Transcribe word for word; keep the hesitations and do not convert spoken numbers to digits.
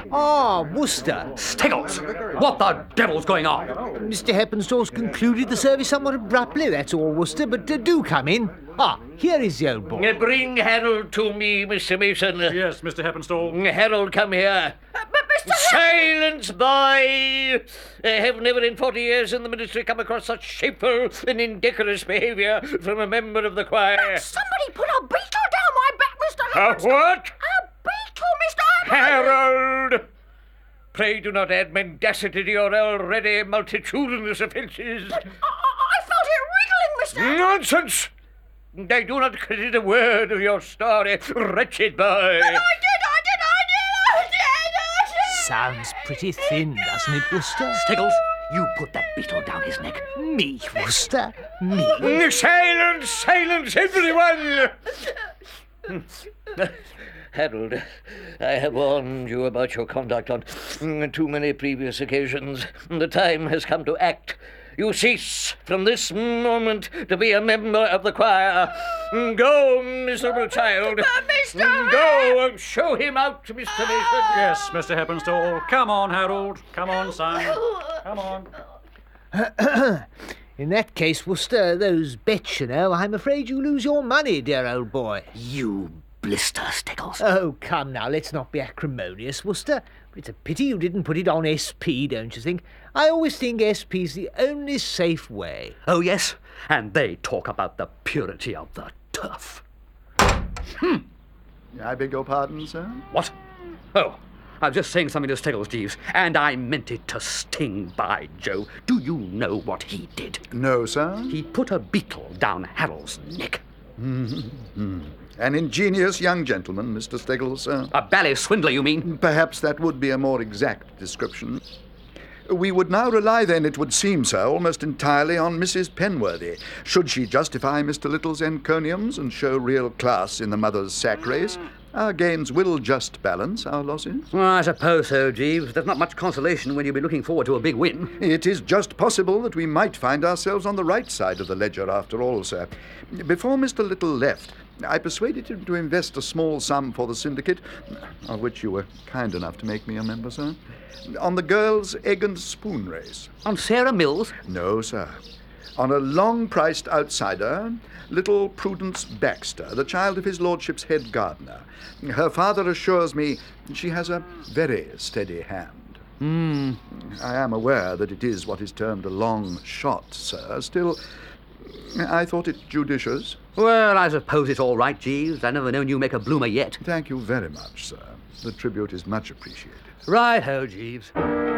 Ah, Worcester. Stiggles! What the devil's going on? Mister Heppenstall's concluded the service somewhat abruptly, that's all, Worcester, but uh, do come in. Ah, here is the old boy. Uh, bring Harold to me, Mister Mason. Yes, Mister Heppenstall. Harold, come here. Uh, but Mister Silence, boy! I have never in forty years in the ministry come across such shameful and indecorous behaviour from a member of the choir. Somebody put a beetle down my back, Mister A Heppenstall. what? A beetle, Mister Heppenstall. Harold! Pray do not add mendacity to your already multitudinous offences. But I, I felt it wriggling, Mister Nonsense! I do not credit a word of your story, wretched boy. I did, I did, I did, I did, I did. Sounds pretty thin, doesn't it, Worcester? Stiggles, you put that beetle down his neck. Me, Worcester? Me? Silence, silence, everyone! Harold, I have warned you about your conduct on too many previous occasions. The time has come to act. You cease from this moment to be a member of the choir. Go, miserable child. But Mister Go and show him out, Mister Mason. Yes, Mister Heppenstall. Come on, Harold. Come on, son. Come on. In that case, Worcester, those bets, you know, I'm afraid you lose your money, dear old boy. You blister, Stiggles. Oh, come now, let's not be acrimonious, Worcester. It's a pity you didn't put it on S P, don't you think? I always think S P's the only safe way. Oh, yes? And they talk about the purity of the turf. Hmm. I beg your pardon, sir? What? Oh, I was just saying something to Stiggles, Jeeves, and I meant it to sting, by Joe. Do you know what he did? No, sir. He put a beetle down Harold's neck. Mm-hmm. An ingenious young gentleman, Mister Stiggles, sir. A bally swindler, you mean? Perhaps that would be a more exact description. We would now rely, then, it would seem, sir, almost entirely on Missus Penworthy. Should she justify Mister Little's encomiums and show real class in the mother's sack race, our gains will just balance our losses. Well, I suppose so, Jeeves. There's not much consolation when you'll be looking forward to a big win. It is just possible that we might find ourselves on the right side of the ledger after all, sir. Before Mister Little left, I persuaded him to invest a small sum for the syndicate, of which you were kind enough to make me a member, sir, on the girls' egg and spoon race. On Sarah Mills? No, sir. On a long-priced outsider, little Prudence Baxter, the child of his lordship's head gardener. Her father assures me she has a very steady hand. Hmm. I am aware that it is what is termed a long shot, sir. Still, I thought it judicious. Well, I suppose it's all right, Jeeves. I've never known you make a bloomer yet. Thank you very much, sir. The tribute is much appreciated. Right-ho, Jeeves.